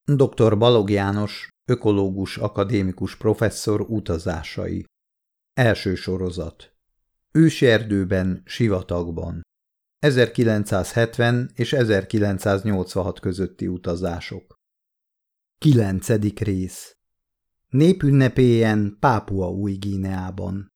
Dr. Balogh János, ökológus akadémikus professzor utazásai. Első sorozat. Őserdőben, sivatagban. 1970 és 1986 közötti utazások. 9. rész. Népünnepélyen Pápua Új-Guineában.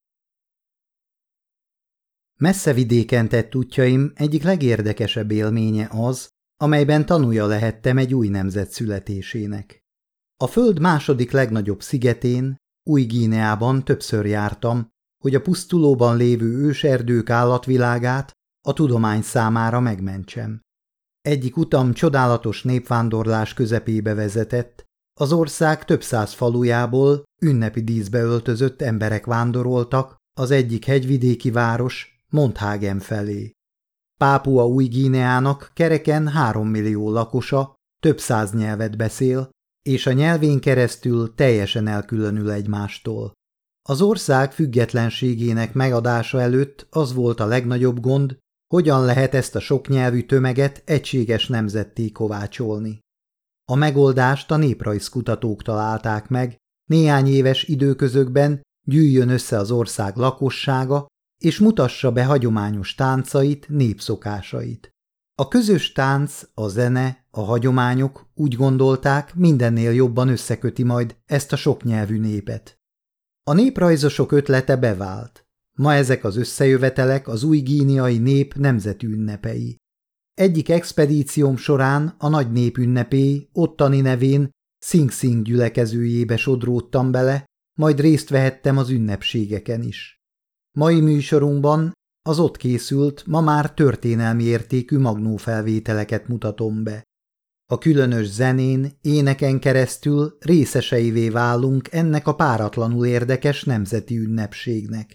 Messze vidéken tett útjaim egyik legérdekesebb élménye az, amelyben tanúja lehettem egy új nemzet születésének. A föld második legnagyobb szigetén, Új-Guineában többször jártam, hogy a pusztulóban lévő őserdők állatvilágát a tudomány számára megmentsem. Egyik utam csodálatos népvándorlás közepébe vezetett, az ország több száz falujából ünnepi díszbe öltözött emberek vándoroltak az egyik hegyvidéki város, Monthagen felé. Pápua Új-Guineának kereken 3 millió lakosa, több száz nyelvet beszél, és a nyelvén keresztül teljesen elkülönül egymástól. Az ország függetlenségének megadása előtt az volt a legnagyobb gond, hogyan lehet ezt a soknyelvű tömeget egységes nemzetté kovácsolni. A megoldást a néprajzkutatók találták meg, néhány éves időközökben gyűjjön össze az ország lakossága, és mutassa be hagyományos táncait, népszokásait. A közös tánc, a zene, a hagyományok, úgy gondolták, mindennél jobban összeköti majd ezt a soknyelvű népet. A néprajzosok ötlete bevált. Ma ezek az összejövetelek az új-guineai nép nemzeti ünnepei. Egyik expedícióm során a nagy népünnepély ottani nevén Sing Sing gyülekezőjébe sodródtam bele, majd részt vehettem az ünnepségeken is. Mai műsorunkban az ott készült, ma már történelmi értékű magnófelvételeket mutatom be. A különös zenén, éneken keresztül részeseivé válunk ennek a páratlanul érdekes nemzeti ünnepségnek.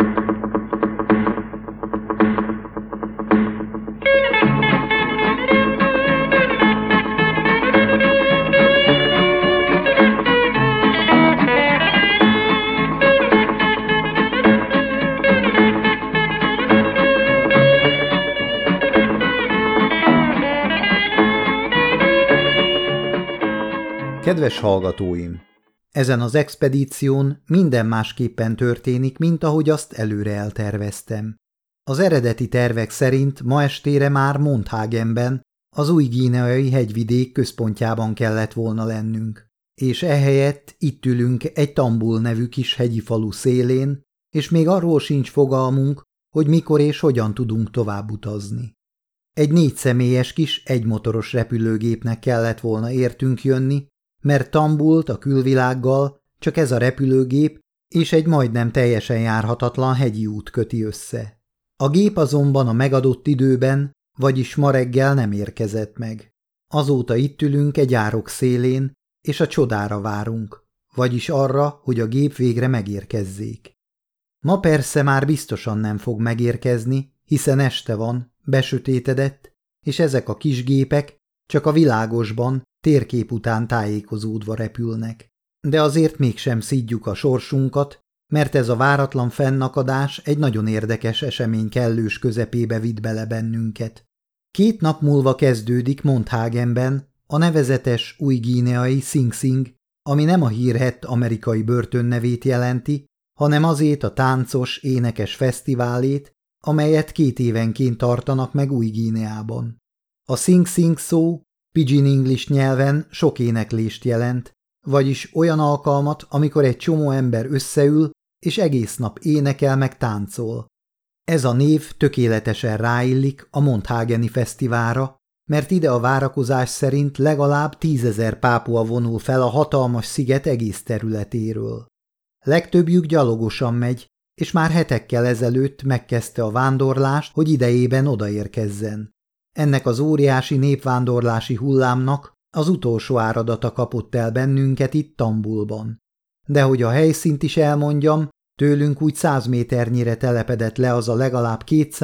Kedves hallgatóim! Ezen az expedíción minden másképpen történik, mint ahogy azt előre elterveztem. Az eredeti tervek szerint ma estére már Monthagenben, az új-guineai hegyvidék központjában kellett volna lennünk, és ehelyett itt ülünk egy Tambul nevű kis hegyi falu szélén, és még arról sincs fogalmunk, hogy mikor és hogyan tudunk tovább utazni. Egy 4 személyes kis egymotoros repülőgépnek kellett volna értünk jönni, mert Tambult a külvilággal csak ez a repülőgép és egy majdnem teljesen járhatatlan hegyi út köti össze. A gép azonban a megadott időben, vagyis ma reggel nem érkezett meg. Azóta itt ülünk egy árok szélén, és a csodára várunk, vagyis arra, hogy a gép végre megérkezzék. Ma persze már biztosan nem fog megérkezni, hiszen este van, besötétedett, és ezek a kis gépek csak a világosban, térkép után tájékozódva repülnek. De azért mégsem szidjuk a sorsunkat, mert ez a váratlan fennakadás egy nagyon érdekes esemény kellős közepébe vitt bele bennünket. 2 nap múlva kezdődik Monthagenben a nevezetes új-guineai Sing Sing, ami nem a hírhett amerikai börtönnevét jelenti, hanem azét a táncos, énekes fesztiválét, amelyet 2 évenként tartanak meg Új-Guineában. A Sing Sing szó Pidgin English nyelven sok éneklést jelent, vagyis olyan alkalmat, amikor egy csomó ember összeül, és egész nap énekel meg táncol. Ez a név tökéletesen ráillik a Monthageni fesztiválra, mert ide a várakozás szerint legalább 10 000 pápua vonul fel a hatalmas sziget egész területéről. Legtöbbjük gyalogosan megy, és már hetekkel ezelőtt megkezdte a vándorlást, hogy idejében odaérkezzen. Ennek az óriási népvándorlási hullámnak az utolsó áradata kapott el bennünket itt Tambulban. De hogy a helyszínt is elmondjam, tőlünk úgy 100 méternyire telepedett le az a legalább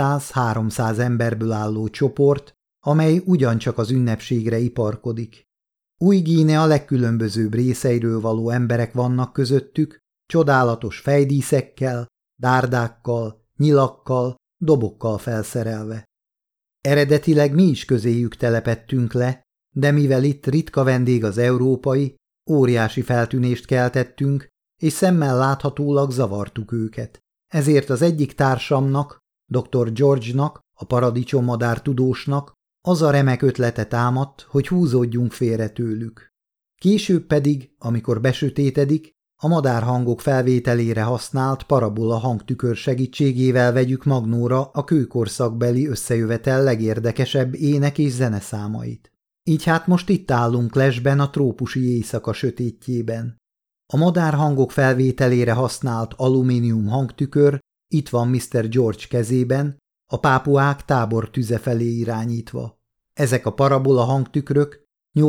200-300 emberből álló csoport, amely ugyancsak az ünnepségre iparkodik. Új-Guinea legkülönbözőbb részeiről való emberek vannak közöttük, csodálatos fejdíszekkel, dárdákkal, nyilakkal, dobokkal felszerelve. Eredetileg mi is közéjük telepedtünk le, de mivel itt ritka vendég az európai, óriási feltűnést keltettünk, és szemmel láthatólag zavartuk őket. Ezért az egyik társamnak, dr. George-nak, a paradicsommadár tudósnak az a remek ötlete támadt, hogy húzódjunk félre tőlük. Később pedig, amikor besötétedik, a madárhangok felvételére használt parabola hangtükör segítségével vegyük magnóra a kőkorszakbeli összejövetel legérdekesebb ének- és zeneszámait. Így hát most itt állunk lesben a trópusi éjszaka sötétjében. A madárhangok felvételére használt alumínium hangtükör itt van Mr. George kezében, a pápuák tábor tüze felé irányítva. Ezek a parabola hangtükrök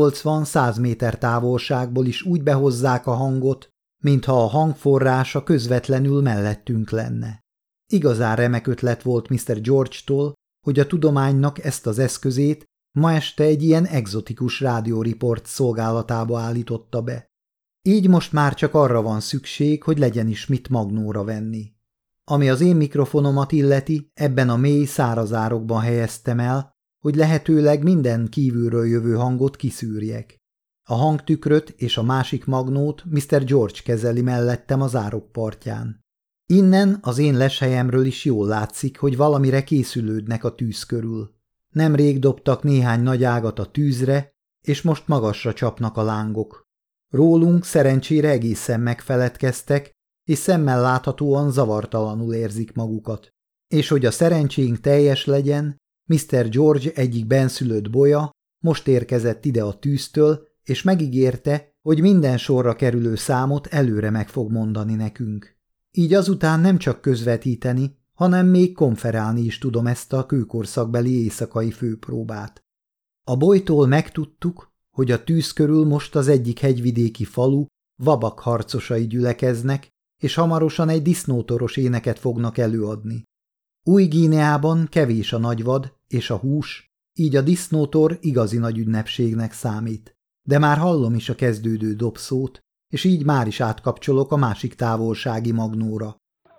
80-100 méter távolságból is úgy behozzák a hangot, mintha a hangforrása közvetlenül mellettünk lenne. Igazán remek ötlet volt Mr. George-tól, hogy a tudománynak ezt az eszközét ma este egy ilyen egzotikus rádióriport szolgálatába állította be. Így most már csak arra van szükség, hogy legyen is mit magnóra venni. Ami az én mikrofonomat illeti, ebben a mély száraz árokban helyeztem el, hogy lehetőleg minden kívülről jövő hangot kiszűrjek. A hangtükröt és a másik magnót Mr. George kezeli mellettem az árok partján. Innen az én leshelyemről is jól látszik, hogy valamire készülődnek a tűz körül. Nemrég dobtak néhány nagy ágat a tűzre, és most magasra csapnak a lángok. Rólunk szerencsére egészen megfeledkeztek, és szemmel láthatóan zavartalanul érzik magukat. És hogy a szerencsénk teljes legyen, Mr. George egyik benszülött bolya most érkezett ide a tűztől, és megígérte, hogy minden sorra kerülő számot előre meg fog mondani nekünk. Így azután nem csak közvetíteni, hanem még konferálni is tudom ezt a kőkorszakbeli éjszakai főpróbát. A bolytól megtudtuk, hogy a tűz körül most az egyik hegyvidéki falu vabak harcosai gyülekeznek, és hamarosan egy disznótoros éneket fognak előadni. Új-Guineában kevés a nagyvad és a hús, így a disznótor igazi nagy ünnepségnek számít. De már hallom is a kezdődő dobszót, és így már is átkapcsolok a másik távolsági magnóra.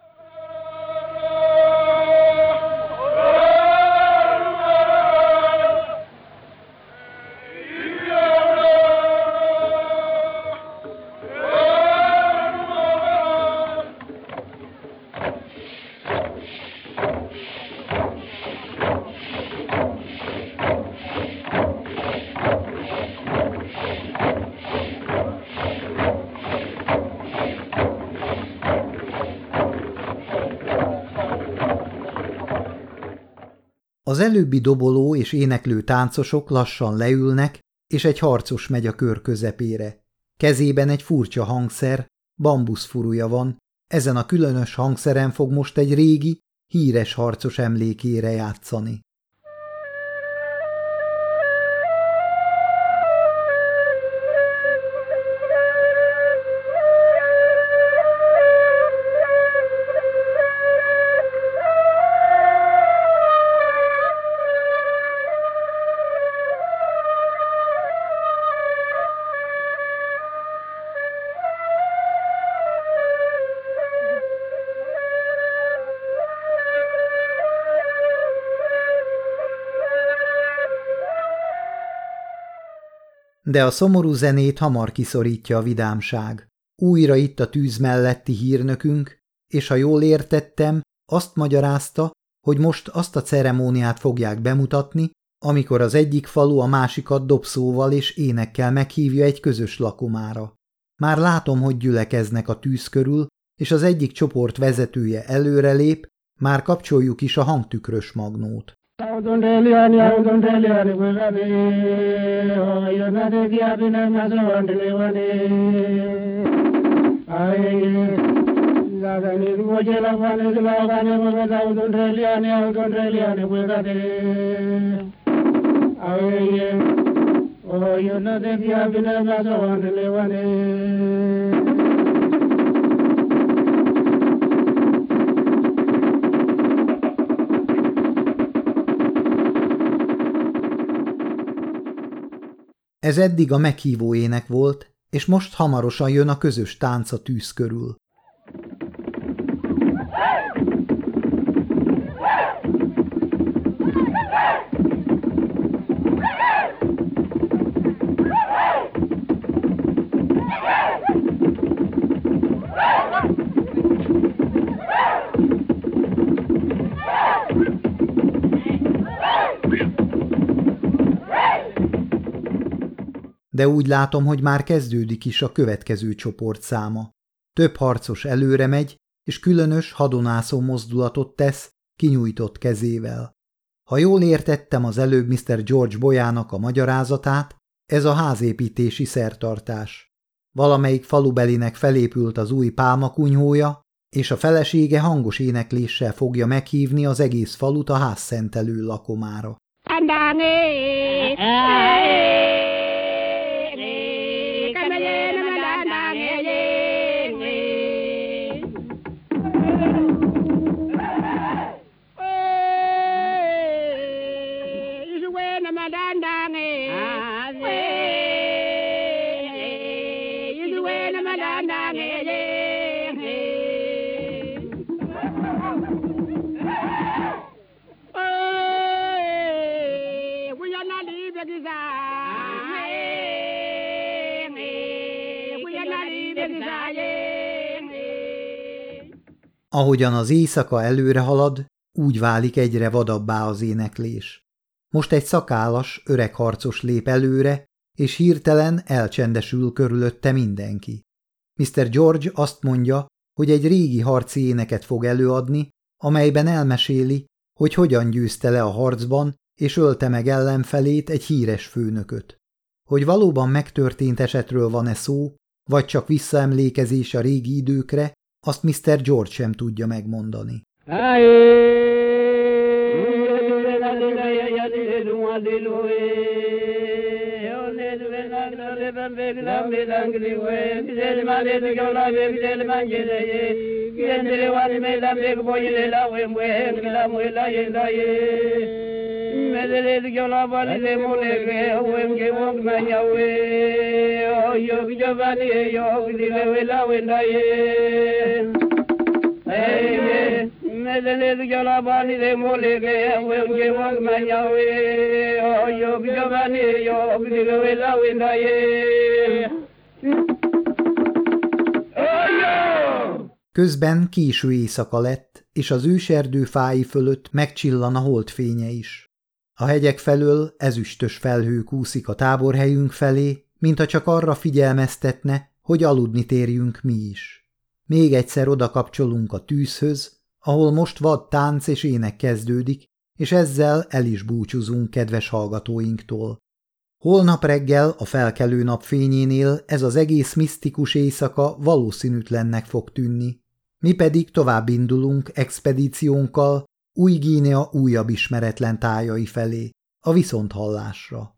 Az előbbi doboló és éneklő táncosok lassan leülnek, és egy harcos megy a kör közepére. Kezében egy furcsa hangszer, bambuszfurúja van, ezen a különös hangszeren fog most egy régi, híres harcos emlékére játszani. De a szomorú zenét hamar kiszorítja a vidámság. Újra itt a tűz melletti hírnökünk, és ha jól értettem, azt magyarázta, hogy most azt a ceremóniát fogják bemutatni, amikor az egyik falu a másikat dobszóval és énekkel meghívja egy közös lakomára. Már látom, hogy gyülekeznek a tűz körül, és az egyik csoport vezetője előrelép, már kapcsoljuk is a hangtükrös magnót. Ez eddig a meghívó ének volt, és most hamarosan jön a közös tánc a tűz körül. de úgy látom, hogy már kezdődik is a következő csoportszáma. Több harcos előre megy, és különös, hadonászó mozdulatot tesz kinyújtott kezével. Ha jól értettem az előbb Mr. George Boyának a magyarázatát, ez a házépítési szertartás. Valamelyik falubelinek felépült az új pálmakunyhója, és a felesége hangos énekléssel fogja meghívni az egész falut a házszentelő lakomára. Ahogyan az éjszaka előre halad, úgy válik egyre vadabbá az éneklés. Most egy szakállas, öreg harcos lép előre, és hirtelen elcsendesül körülötte mindenki. Mr. George azt mondja, hogy egy régi harci éneket fog előadni, amelyben elmeséli, hogy hogyan győzte le a harcban, és ölte meg ellenfelét, egy híres főnököt. Hogy valóban megtörtént esetről van-e szó, vagy csak visszaemlékezés a régi időkre, azt Mr. George sem tudja megmondani. Közben késő éjszaka lett, és az őserdő fái fölött megcsillan a holdfénye is. A hegyek felől ezüstös felhő kúszik a táborhelyünk felé, mintha csak arra figyelmeztetne, hogy aludni térjünk mi is. Még egyszer odakapcsolunk a tűzhöz, ahol most vad tánc és ének kezdődik, és ezzel el is búcsúzunk kedves hallgatóinktól. Holnap reggel a felkelő nap fényénél ez az egész misztikus éjszaka valószínűtlennek fog tűnni. Mi pedig tovább indulunk expedíciónkkal Új-Guinea újabb ismeretlen tájai felé, a viszonthallásra.